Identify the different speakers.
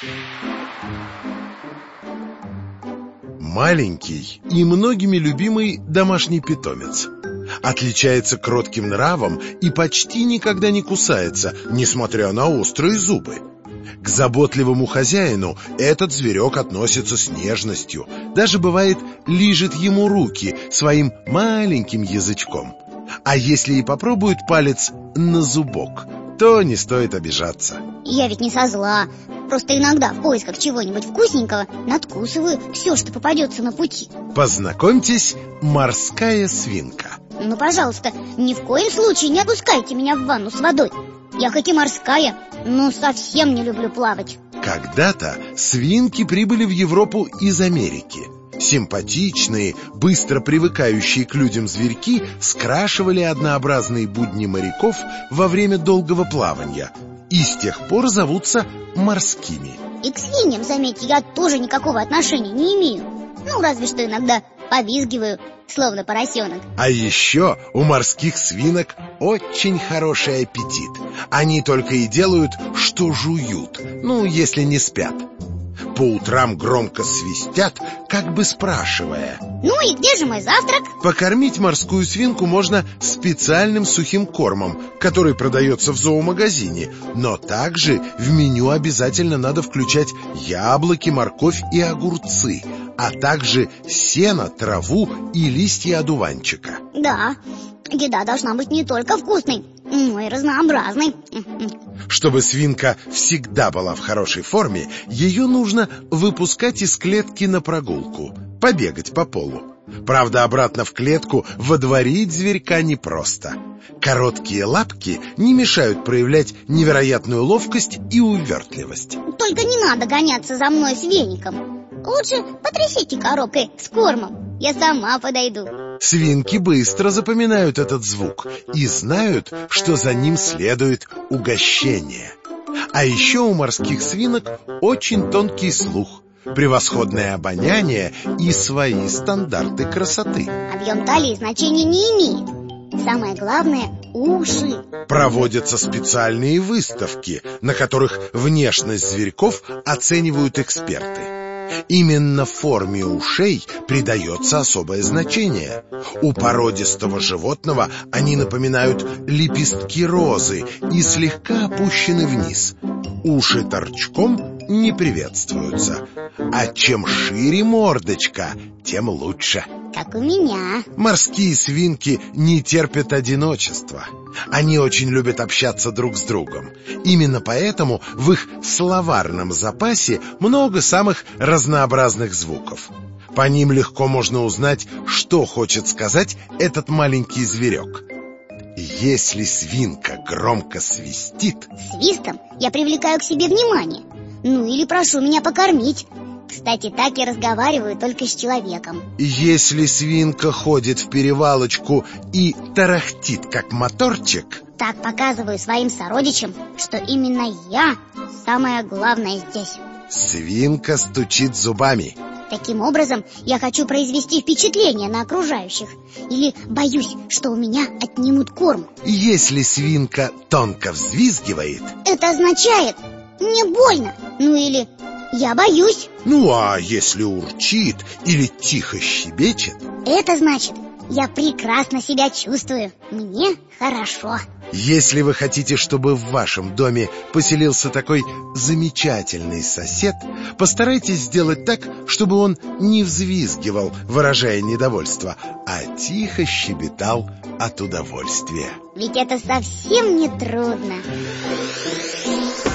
Speaker 1: Маленький и многими любимый домашний питомец. Отличается кротким нравом и почти никогда не кусается, несмотря на острые зубы. К заботливому хозяину этот зверек относится с нежностью, даже бывает лижет ему руки своим маленьким язычком. А если и попробует палец на зубок, то не стоит обижаться.
Speaker 2: Я ведь не со зла. Просто иногда в поисках чего-нибудь вкусненького надкусываю все, что попадется на пути.
Speaker 1: Познакомьтесь, морская свинка.
Speaker 2: Ну, пожалуйста, ни в коем случае не опускайте меня в ванну с водой. Я хоть и морская, но совсем не люблю плавать.
Speaker 1: Когда-то свинки прибыли в Европу из Америки. Симпатичные, быстро привыкающие к людям зверьки скрашивали однообразные будни моряков во время долгого плавания и с тех пор зовутся морскими.
Speaker 2: И к свиньям, заметьте, я тоже никакого отношения не имею. Ну, разве что иногда повизгиваю, словно поросенок.
Speaker 1: А еще у морских свинок очень хороший аппетит. Они только и делают, что жуют, ну, если не спят. По утрам громко свистят, как бы спрашивая:
Speaker 2: ну и где же мой завтрак?
Speaker 1: Покормить морскую свинку можно специальным сухим кормом, который продается в зоомагазине. Но также в меню обязательно надо включать яблоки, морковь и огурцы, а также сено, траву и листья одуванчика.
Speaker 2: Да, еда должна быть не только вкусной, но и разнообразной.
Speaker 1: Чтобы свинка всегда была в хорошей форме, ее нужно выпускать из клетки на прогулку, побегать по полу. Правда, обратно в клетку водворить зверька непросто. Короткие лапки не мешают проявлять невероятную ловкость и увертливость.
Speaker 2: Только не надо гоняться за мной с веником. Лучше потрясите коробкой с кормом, я сама подойду.
Speaker 1: Свинки быстро запоминают этот звук и знают, что за ним следует угощение. А еще у морских свинок очень тонкий слух, превосходное обоняние и свои стандарты красоты.
Speaker 2: Объем талии значения не имеет. Самое главное – уши.
Speaker 1: Проводятся специальные выставки, на которых внешность зверьков оценивают эксперты. Именно форме ушей придается особое значение. У породистого животного они напоминают лепестки розы и слегка опущены вниз. Уши торчком не приветствуются. А чем шире мордочка, тем лучше.
Speaker 2: Как у меня.
Speaker 1: Морские свинки не терпят одиночества. Они очень любят общаться друг с другом. Именно поэтому в их словарном запасе много самых разнообразных звуков. По ним легко можно узнать, что хочет сказать этот маленький зверек. Если свинка громко свистит...
Speaker 2: Свистом я привлекаю к себе внимание. Ну или прошу меня покормить. Кстати, так я разговариваю только с человеком.
Speaker 1: Если свинка ходит в перевалочку и тарахтит, как моторчик...
Speaker 2: Так показываю своим сородичам, что именно я самое главное здесь.
Speaker 1: Свинка стучит зубами.
Speaker 2: Таким образом, я хочу произвести впечатление на окружающих. Или боюсь, что у меня отнимут корм.
Speaker 1: Если свинка тонко взвизгивает...
Speaker 2: это означает «мне больно». Ну или «я боюсь».
Speaker 1: Ну а если урчит или тихо щебечет...
Speaker 2: это значит «я прекрасно себя чувствую, мне хорошо».
Speaker 1: Если вы хотите, чтобы в вашем доме поселился такой замечательный сосед, постарайтесь сделать так, чтобы он не взвизгивал, выражая недовольство, а тихо щебетал от удовольствия.
Speaker 2: Ведь это совсем не трудно.